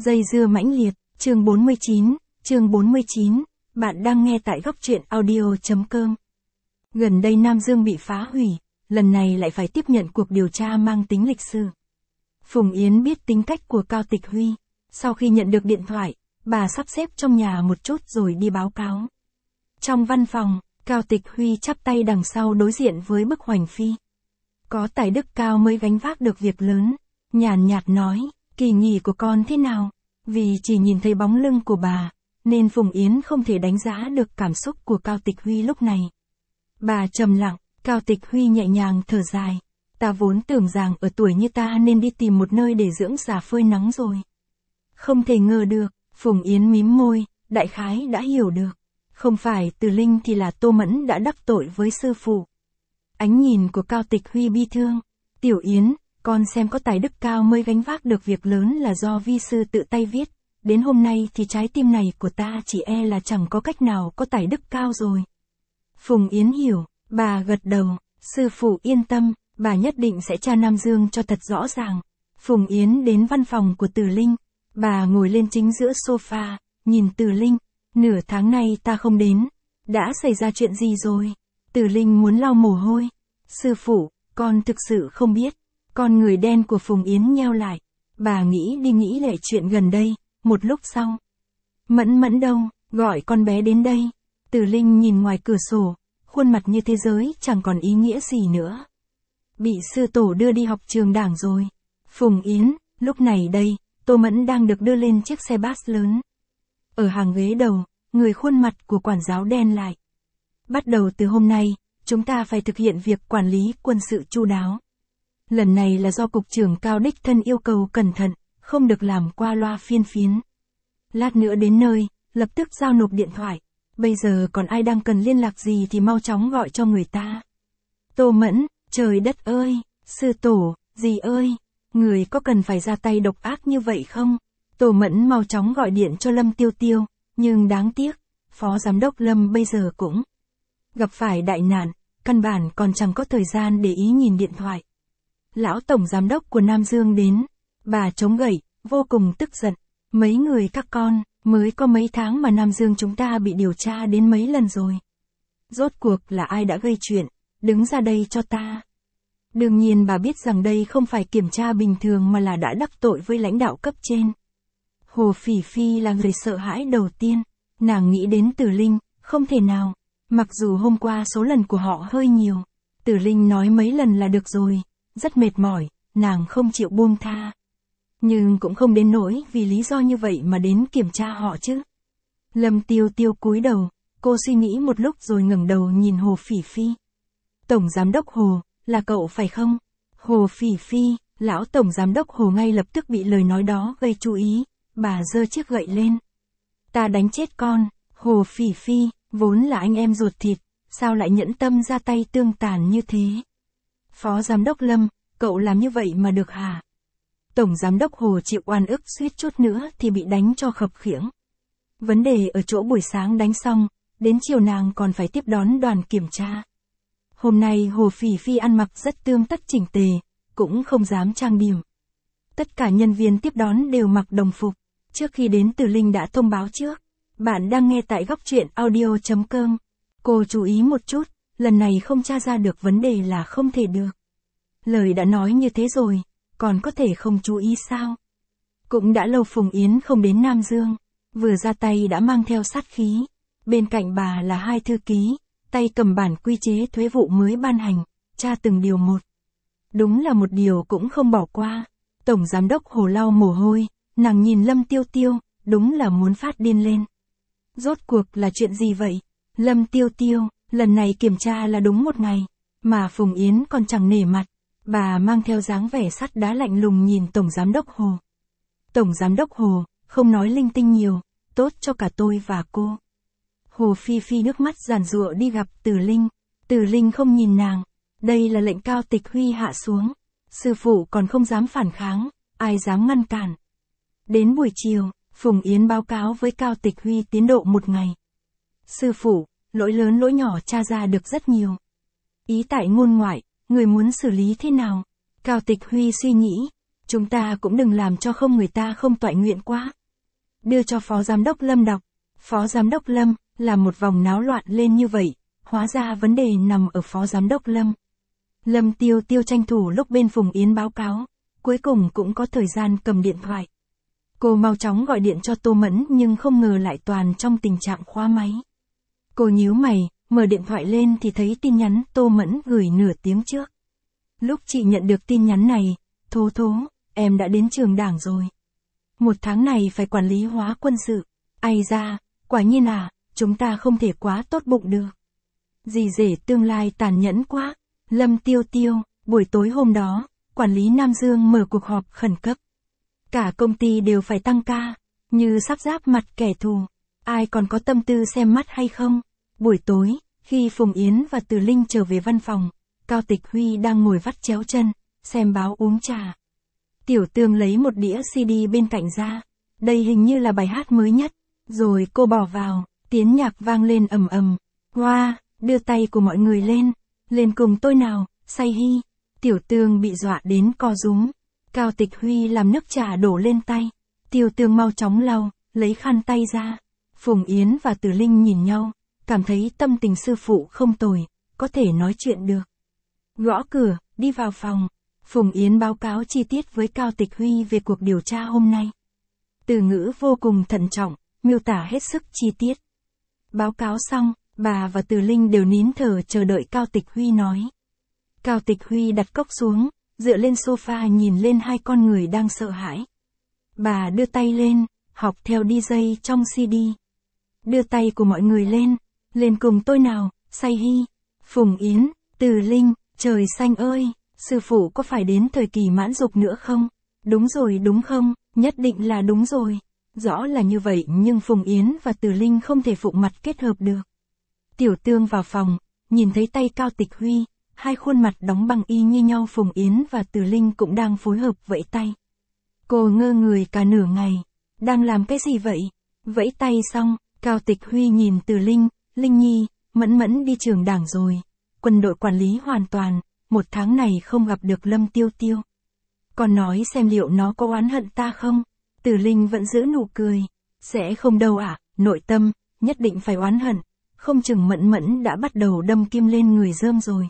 Dây dưa mãnh liệt, chương 49, bạn đang nghe tại góc truyện audio.com. Gần đây Nam Dương bị phá hủy, lần này lại phải tiếp nhận cuộc điều tra mang tính lịch sử. Phùng Yến biết tính cách của Cao Tịch Huy, sau khi nhận được điện thoại, bà sắp xếp trong nhà một chút rồi đi báo cáo. Trong văn phòng, Cao Tịch Huy chắp tay đằng sau đối diện với bức hoành phi. Có tài đức cao mới gánh vác được việc lớn, nhàn nhạt nói, kỳ nghỉ của con thế nào? Vì chỉ nhìn thấy bóng lưng của bà, nên Phùng Yến không thể đánh giá được cảm xúc của Cao Tịch Huy lúc này. Bà trầm lặng, Cao Tịch Huy nhẹ nhàng thở dài. Ta vốn tưởng rằng ở tuổi như ta nên đi tìm một nơi để dưỡng già phơi nắng rồi. Không thể ngờ được, Phùng Yến mím môi, đại khái đã hiểu được. Không phải Từ Linh thì là Tô Mẫn đã đắc tội với sư phụ. Ánh nhìn của Cao Tịch Huy bi thương. Tiểu Yến, con xem có tài đức cao mới gánh vác được việc lớn là do vi sư tự tay viết. Đến hôm nay thì trái tim này của ta chỉ e là chẳng có cách nào có tài đức cao rồi. Phùng Yến hiểu, bà gật đầu, sư phụ yên tâm, bà nhất định sẽ tra Nam Dương cho thật rõ ràng. Phùng Yến đến văn phòng của Từ Linh, bà ngồi lên chính giữa sofa, nhìn Từ Linh, nửa tháng nay ta không đến, đã xảy ra chuyện gì rồi? Từ Linh muốn lau mồ hôi. Sư phụ, con thực sự không biết. Con người đen của Phùng Yến nheo lại. Bà nghĩ đi nghĩ lại chuyện gần đây, một lúc sau. Mẫn đâu, gọi con bé đến đây. Từ Linh nhìn ngoài cửa sổ, khuôn mặt như thế giới chẳng còn ý nghĩa gì nữa. Bị sư tổ đưa đi học trường đảng rồi. Phùng Yến, lúc này đây, Tô Mẫn đang được đưa lên chiếc xe bus lớn. Ở hàng ghế đầu, người khuôn mặt của quản giáo đen lại. Bắt đầu từ hôm nay, chúng ta phải thực hiện việc quản lý quân sự chu đáo. Lần này là do cục trưởng Cao đích thân yêu cầu cẩn thận, không được làm qua loa phiên phiến. Lát nữa đến nơi, lập tức giao nộp điện thoại. Bây giờ còn ai đang cần liên lạc gì thì mau chóng gọi cho người ta. Tô Mẫn, trời đất ơi, sư tổ, dì ơi, người có cần phải ra tay độc ác như vậy không? Tô Mẫn mau chóng gọi điện cho Lâm Tiêu Tiêu, nhưng đáng tiếc, phó giám đốc Lâm bây giờ cũng gặp phải đại nạn, căn bản còn chẳng có thời gian để ý nhìn điện thoại. Lão tổng giám đốc của Nam Dương đến, bà chống gậy, vô cùng tức giận. Mấy người các con, mới có mấy tháng mà Nam Dương chúng ta bị điều tra đến mấy lần rồi. Rốt cuộc là ai đã gây chuyện, đứng ra đây cho ta. Đương nhiên bà biết rằng đây không phải kiểm tra bình thường mà là đã đắc tội với lãnh đạo cấp trên. Hồ Phỉ Phi là người sợ hãi đầu tiên, nàng nghĩ đến Từ Linh, không thể nào, mặc dù hôm qua số lần của họ hơi nhiều. Từ Linh nói mấy lần là được rồi, rất mệt mỏi, nàng không chịu buông tha. Nhưng cũng không đến nỗi vì lý do như vậy mà đến kiểm tra họ chứ. Lâm Tiêu Tiêu cúi đầu, cô suy nghĩ một lúc rồi ngẩng đầu nhìn Hồ Phỉ Phi. Tổng giám đốc Hồ, là cậu phải không? Hồ Phỉ Phi, lão tổng giám đốc Hồ ngay lập tức bị lời nói đó gây chú ý, bà giơ chiếc gậy lên. Ta đánh chết con, Hồ Phỉ Phi, vốn là anh em ruột thịt, sao lại nhẫn tâm ra tay tương tàn như thế? Phó giám đốc Lâm, cậu làm như vậy mà được hả? Tổng giám đốc Hồ chịu oan ức suýt chút nữa thì bị đánh cho khập khiễng. Vấn đề ở chỗ buổi sáng đánh xong, đến chiều nàng còn phải tiếp đón đoàn kiểm tra. Hôm nay Hồ Phỉ Phi ăn mặc rất tươm tất chỉnh tề, cũng không dám trang điểm. Tất cả nhân viên tiếp đón đều mặc đồng phục. Trước khi đến Từ Linh đã thông báo trước. Bạn đang nghe tại góc truyện audio.com. Cô chú ý một chút, lần này không tra ra được vấn đề là không thể được. Lời đã nói như thế rồi, còn có thể không chú ý sao? Cũng đã lâu Phùng Yến không đến Nam Dương, vừa ra tay đã mang theo sát khí. Bên cạnh bà là hai thư ký, tay cầm bản quy chế thuế vụ mới ban hành, tra từng điều một. Đúng là một điều cũng không bỏ qua. Tổng giám đốc Hồ lau mồ hôi, nàng nhìn Lâm Tiêu Tiêu, đúng là muốn phát điên lên. Rốt cuộc là chuyện gì vậy? Lâm Tiêu Tiêu, lần này kiểm tra là đúng một ngày, mà Phùng Yến còn chẳng nể mặt. Bà mang theo dáng vẻ sắt đá lạnh lùng nhìn Tổng giám đốc Hồ. Tổng giám đốc Hồ, không nói linh tinh nhiều, tốt cho cả tôi và cô. Hồ Phi Phi nước mắt giàn giụa đi gặp Từ Linh. Từ Linh không nhìn nàng. Đây là lệnh Cao Tịch Huy hạ xuống. Sư phụ còn không dám phản kháng, ai dám ngăn cản. Đến buổi chiều, Phùng Yến báo cáo với Cao Tịch Huy tiến độ một ngày. Sư phụ, lỗi lớn lỗi nhỏ tra ra được rất nhiều. Ý tại ngôn ngoại, người muốn xử lý thế nào? Cao Tịch Huy suy nghĩ. Chúng ta cũng đừng làm cho không người ta không toại nguyện quá. Đưa cho Phó Giám đốc Lâm đọc. Phó Giám đốc Lâm, làm một vòng náo loạn lên như vậy, hóa ra vấn đề nằm ở Phó Giám đốc Lâm. Lâm Tiêu Tiêu tranh thủ lúc bên Phùng Yến báo cáo, cuối cùng cũng có thời gian cầm điện thoại. Cô mau chóng gọi điện cho Tô Mẫn nhưng không ngờ lại toàn trong tình trạng khóa máy. Cô nhíu mày, mở điện thoại lên thì thấy tin nhắn Tô Mẫn gửi nửa tiếng trước. Lúc chị nhận được tin nhắn này, Thố Thố, em đã đến trường đảng rồi. 1 tháng này phải quản lý hóa quân sự. Ai da, quả nhiên à, chúng ta không thể quá tốt bụng được. Dì rể tương lai tàn nhẫn quá. Lâm Tiêu Tiêu, buổi tối hôm đó, quản lý Nam Dương mở cuộc họp khẩn cấp. Cả công ty đều phải tăng ca, như sắp giáp mặt kẻ thù. Ai còn có tâm tư xem mắt hay không? Buổi tối, khi Phùng Yến và Từ Linh trở về văn phòng, Cao Tịch Huy đang ngồi vắt chéo chân, xem báo uống trà. Tiểu Tương lấy một đĩa CD bên cạnh ra. Đây hình như là bài hát mới nhất. Rồi cô bỏ vào, tiếng nhạc vang lên ầm ầm. Hoa, đưa tay của mọi người lên. Lên cùng tôi nào, say hi. Tiểu Tương bị dọa đến co rúm. Cao Tịch Huy làm nước trà đổ lên tay. Tiểu Tương mau chóng lau, lấy khăn tay ra. Phùng Yến và Từ Linh nhìn nhau, cảm thấy tâm tình sư phụ không tồi, có thể nói chuyện được. Gõ cửa, đi vào phòng. Phùng Yến báo cáo chi tiết với Cao Tịch Huy về cuộc điều tra hôm nay. Từ ngữ vô cùng thận trọng, miêu tả hết sức chi tiết. Báo cáo xong, bà và Từ Linh đều nín thở chờ đợi Cao Tịch Huy nói. Cao Tịch Huy đặt cốc xuống, dựa lên sofa nhìn lên 2 con người đang sợ hãi. Bà đưa tay lên, học theo DJ trong CD. Đưa tay của mọi người lên cùng tôi nào, say hi. Phùng Yến, Từ Linh, trời xanh ơi, sư phụ có phải đến thời kỳ mãn dục nữa không? Đúng rồi đúng không? Nhất định là đúng rồi. Rõ là như vậy nhưng Phùng Yến và Từ Linh không thể phụng mặt kết hợp được. Tiểu Tương vào phòng, nhìn thấy tay Cao Tịch Huy, 2 khuôn mặt đóng bằng y như nhau. Phùng Yến và Từ Linh cũng đang phối hợp vẫy tay. Cô ngơ người cả nửa ngày. Đang làm cái gì vậy? Vẫy tay xong, Cao Tịch Huy nhìn Từ Linh, Linh Nhi, Mẫn Mẫn đi trường đảng rồi. Quân đội quản lý hoàn toàn, 1 tháng này không gặp được Lâm Tiêu Tiêu. Còn nói xem liệu nó có oán hận ta không? Từ Linh vẫn giữ nụ cười. Sẽ không đâu ạ, nội tâm, nhất định phải oán hận. Không chừng Mẫn Mẫn đã bắt đầu đâm kim lên người Rơm rồi.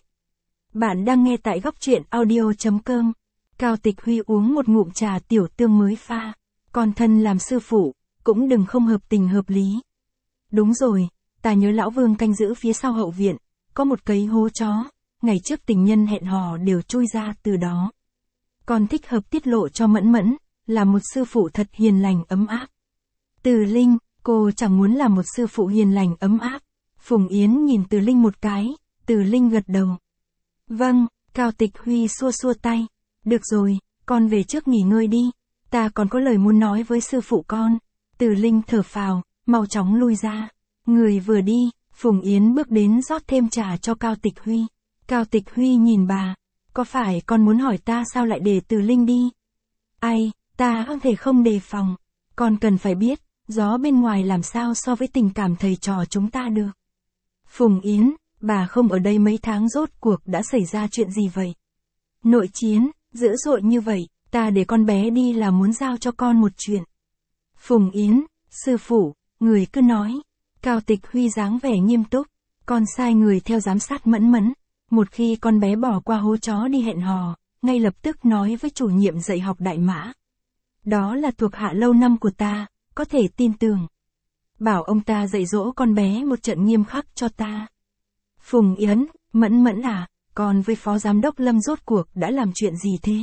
Bạn đang nghe tại góc truyện audio.com. Cao Tịch Huy uống một ngụm trà Tiểu Tương mới pha. Con thân làm sư phụ, cũng đừng không hợp tình hợp lý. Đúng rồi, ta nhớ lão Vương canh giữ phía sau hậu viện, có một cây hố chó, ngày trước tình nhân hẹn hò đều chui ra từ đó. Con thích hợp tiết lộ cho Mẫn Mẫn, là một sư phụ thật hiền lành ấm áp. Từ Linh, cô chẳng muốn là một sư phụ hiền lành ấm áp. Phùng Yến nhìn Từ Linh một cái, Từ Linh gật đầu. Vâng, Cao Tịch Huy xua xua tay. Được rồi, con về trước nghỉ ngơi đi, ta còn có lời muốn nói với sư phụ con. Từ Linh thở phào, mau chóng lui ra. Người vừa đi, Phùng Yến bước đến rót thêm trà cho Cao Tịch Huy. Cao Tịch Huy nhìn bà, có phải con muốn hỏi ta sao lại để Từ Linh đi? Ai, ta không thể không đề phòng. Con cần phải biết, gió bên ngoài làm sao so với tình cảm thầy trò chúng ta được. Phùng Yến, bà không ở đây mấy tháng rốt cuộc đã xảy ra chuyện gì vậy? Nội chiến, dữ dội như vậy, ta để con bé đi là muốn giao cho con một chuyện. Phùng Yến, sư phụ, người cứ nói. Cao Tịch Huy dáng vẻ nghiêm túc, con sai người theo giám sát Mẫn Mẫn. Một khi con bé bỏ qua hố chó đi hẹn hò, ngay lập tức nói với chủ nhiệm dạy học Đại Mã. Đó là thuộc hạ lâu năm của ta, có thể tin tưởng. Bảo ông ta dạy dỗ con bé một trận nghiêm khắc cho ta. Phùng Yến, Mẫn Mẫn à, con với Phó Giám đốc Lâm rốt cuộc đã làm chuyện gì thế?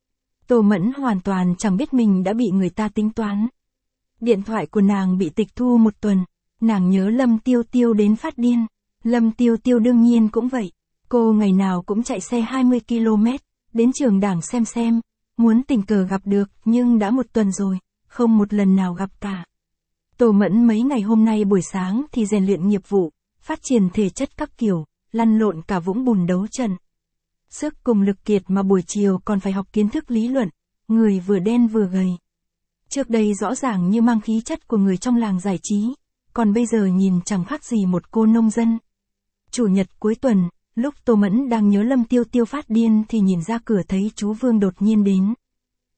Tô Mẫn hoàn toàn chẳng biết mình đã bị người ta tính toán. Điện thoại của nàng bị tịch thu 1 tuần, nàng nhớ Lâm Tiêu Tiêu đến phát điên. Lâm Tiêu Tiêu đương nhiên cũng vậy. Cô ngày nào cũng chạy xe 20 km, đến trường đảng xem, muốn tình cờ gặp được nhưng đã 1 tuần rồi, không một lần nào gặp cả. Tô Mẫn mấy ngày hôm nay buổi sáng thì rèn luyện nghiệp vụ, phát triển thể chất các kiểu, lăn lộn cả vũng bùn đấu trận. Sức cùng lực kiệt mà buổi chiều còn phải học kiến thức lý luận, người vừa đen vừa gầy. Trước đây rõ ràng như mang khí chất của người trong làng giải trí, còn bây giờ nhìn chẳng khác gì một cô nông dân. Chủ nhật cuối tuần, lúc Tô Mẫn đang nhớ Lâm Tiêu Tiêu phát điên thì nhìn ra cửa thấy chú Vương đột nhiên đến.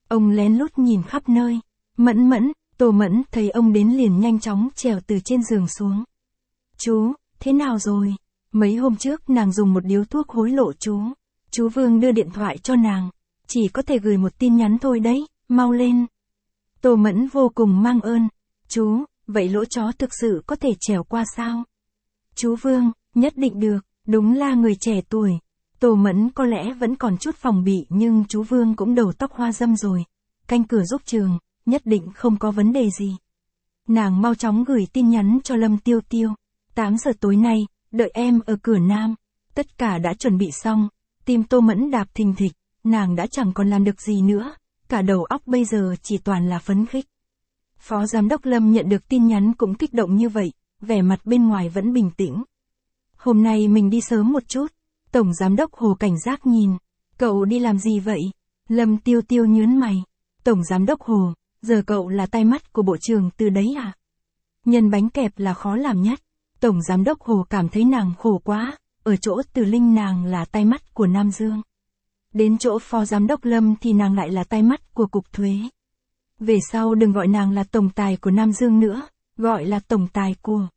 Ông lén lút nhìn khắp nơi. Mẫn Mẫn, Tô Mẫn thấy ông đến liền nhanh chóng trèo từ trên giường xuống. Chú, thế nào rồi? Mấy hôm trước nàng dùng một điếu thuốc hối lộ chú. Chú Vương đưa điện thoại cho nàng. Chỉ có thể gửi một tin nhắn thôi đấy, mau lên. Tô Mẫn vô cùng mang ơn. Chú, vậy lỗ chó thực sự có thể trèo qua sao? Chú Vương, nhất định được, đúng là người trẻ tuổi. Tô Mẫn có lẽ vẫn còn chút phòng bị nhưng chú Vương cũng đầu tóc hoa râm rồi. Canh cửa giúp trường, nhất định không có vấn đề gì. Nàng mau chóng gửi tin nhắn cho Lâm Tiêu Tiêu. 8 giờ tối nay, đợi em ở cửa Nam. Tất cả đã chuẩn bị xong. Tim Tô Mẫn đạp thình thịch, nàng đã chẳng còn làm được gì nữa. Cả đầu óc bây giờ chỉ toàn là phấn khích. Phó Giám đốc Lâm nhận được tin nhắn cũng kích động như vậy, vẻ mặt bên ngoài vẫn bình tĩnh. Hôm nay mình đi sớm một chút. Tổng Giám đốc Hồ cảnh giác nhìn. Cậu đi làm gì vậy? Lâm Tiêu Tiêu nhớn mày. Tổng Giám đốc Hồ, giờ cậu là tai mắt của bộ trưởng từ đấy à? Nhân bánh kẹp là khó làm nhất. Tổng Giám đốc Hồ cảm thấy nàng khổ quá, ở chỗ Từ Linh nàng là tai mắt của Nam Dương. Đến chỗ Phó Giám đốc Lâm thì nàng lại là tai mắt của Cục Thuế. Về sau đừng gọi nàng là tổng tài của Nam Dương nữa, gọi là tổng tài của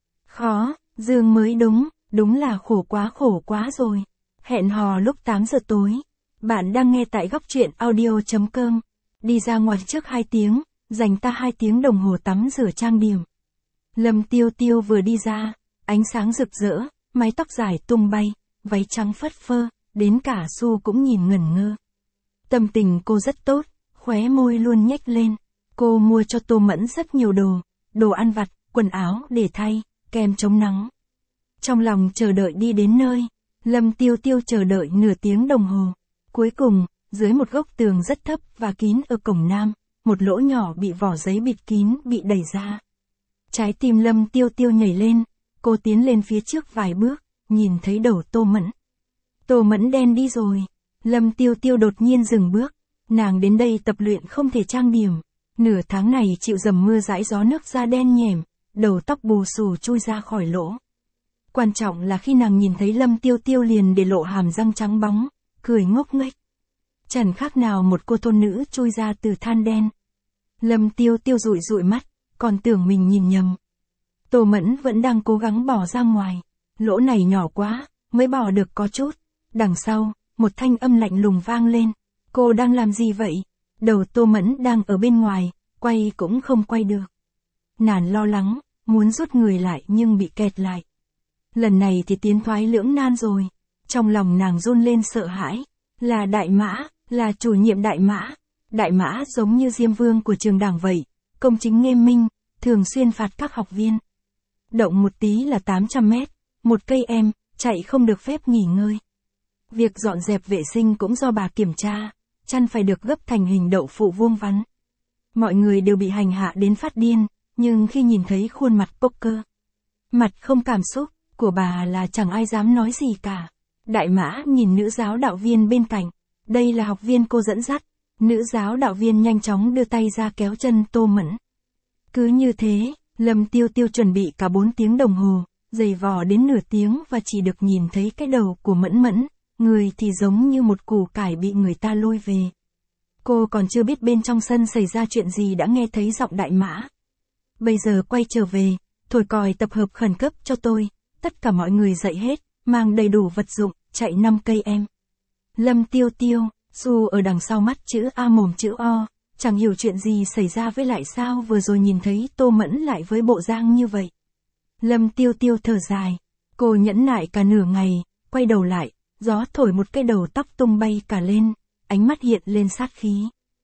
Khó, Dương mới đúng, đúng là khổ quá rồi. Hẹn hò lúc 8 giờ tối. Bạn đang nghe tại góc truyện audio.com. Đi ra ngoài trước 2 tiếng, dành ta 2 tiếng đồng hồ tắm rửa trang điểm. Lâm Tiêu Tiêu vừa đi ra, ánh sáng rực rỡ, mái tóc dài tung bay, váy trắng phất phơ, đến cả Su cũng nhìn ngẩn ngơ. Tâm tình cô rất tốt, khóe môi luôn nhếch lên. Cô mua cho Tô Mẫn rất nhiều đồ ăn vặt, quần áo để thay, kem chống nắng. Trong lòng chờ đợi đi đến nơi, Lâm Tiêu Tiêu chờ đợi nửa tiếng đồng hồ. Cuối cùng, dưới một góc tường rất thấp và kín ở cổng Nam, một lỗ nhỏ bị vỏ giấy bịt kín bị đẩy ra. Trái tim Lâm Tiêu Tiêu nhảy lên, cô tiến lên phía trước vài bước, nhìn thấy đầu Tô Mẫn. Tô Mẫn đen đi rồi. Lâm Tiêu Tiêu đột nhiên dừng bước. Nàng đến đây tập luyện không thể trang điểm. Nửa tháng này chịu dầm mưa dãi gió nước da đen nhẻm, đầu tóc bù xù chui ra khỏi lỗ. Quan trọng là khi nàng nhìn thấy Lâm Tiêu Tiêu liền để lộ hàm răng trắng bóng, cười ngốc nghếch. Chẳng khác nào một cô tôn nữ chui ra từ than đen. Lâm Tiêu Tiêu dụi dụi mắt, còn tưởng mình nhìn nhầm. Tô Mẫn vẫn đang cố gắng bỏ ra ngoài. Lỗ này nhỏ quá, mới bỏ được có chút. Đằng sau, một thanh âm lạnh lùng vang lên. Cô đang làm gì vậy? Đầu Tô Mẫn đang ở bên ngoài, quay cũng không quay được. Nàng lo lắng, muốn rút người lại nhưng bị kẹt lại. Lần này thì tiến thoái lưỡng nan rồi. Trong lòng nàng run lên sợ hãi. Là Đại Mã, là chủ nhiệm Đại Mã. Đại Mã giống như Diêm Vương của trường đảng vậy. Công chính nghiêm minh, thường xuyên phạt các học viên. Động một tí là 800 mét, một cây em, chạy không được phép nghỉ ngơi. Việc dọn dẹp vệ sinh cũng do bà kiểm tra, chăn phải được gấp thành hình đậu phụ vuông vắn. Mọi người đều bị hành hạ đến phát điên, nhưng khi nhìn thấy khuôn mặt poker, mặt không cảm xúc, của bà là chẳng ai dám nói gì cả. Đại Mã nhìn nữ giáo đạo viên bên cạnh, đây là học viên cô dẫn dắt. Nữ giáo đạo viên nhanh chóng đưa tay ra kéo chân Tô Mẫn. Cứ như thế, Lâm Tiêu Tiêu chuẩn bị cả 4 tiếng đồng hồ, giày vò đến nửa tiếng và chỉ được nhìn thấy cái đầu của Mẫn Mẫn, người thì giống như một củ cải bị người ta lôi về. Cô còn chưa biết bên trong sân xảy ra chuyện gì đã nghe thấy giọng Đại Mã. Bây giờ quay trở về, thổi còi tập hợp khẩn cấp cho tôi, tất cả mọi người dậy hết, mang đầy đủ vật dụng, chạy 5 cây em. Lâm Tiêu Tiêu, Su ở đằng sau mắt chữ A mồm chữ O, chẳng hiểu chuyện gì xảy ra với lại sao vừa rồi nhìn thấy Tô Mẫn lại với bộ dạng như vậy. Lâm Tiêu Tiêu thở dài, cô nhẫn nại cả nửa ngày, quay đầu lại, gió thổi một cái đầu tóc tung bay cả lên, ánh mắt hiện lên sát khí.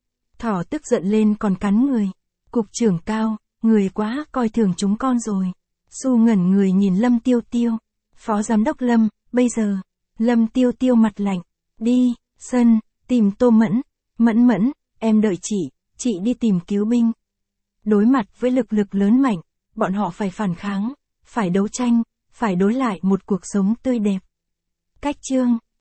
Thỏ tức giận lên còn cắn người. Cục trưởng Cao, người quá coi thường chúng con rồi. Su ngẩn người nhìn Lâm Tiêu Tiêu. Phó Giám đốc Lâm, bây giờ. Lâm Tiêu Tiêu mặt lạnh. Đi, sân, tìm Tô Mẫn. Mẫn Mẫn, em đợi chị đi tìm cứu binh. Đối mặt với lực lớn mạnh, bọn họ phải phản kháng, phải đấu tranh, phải đối lại một cuộc sống tươi đẹp. Cách chương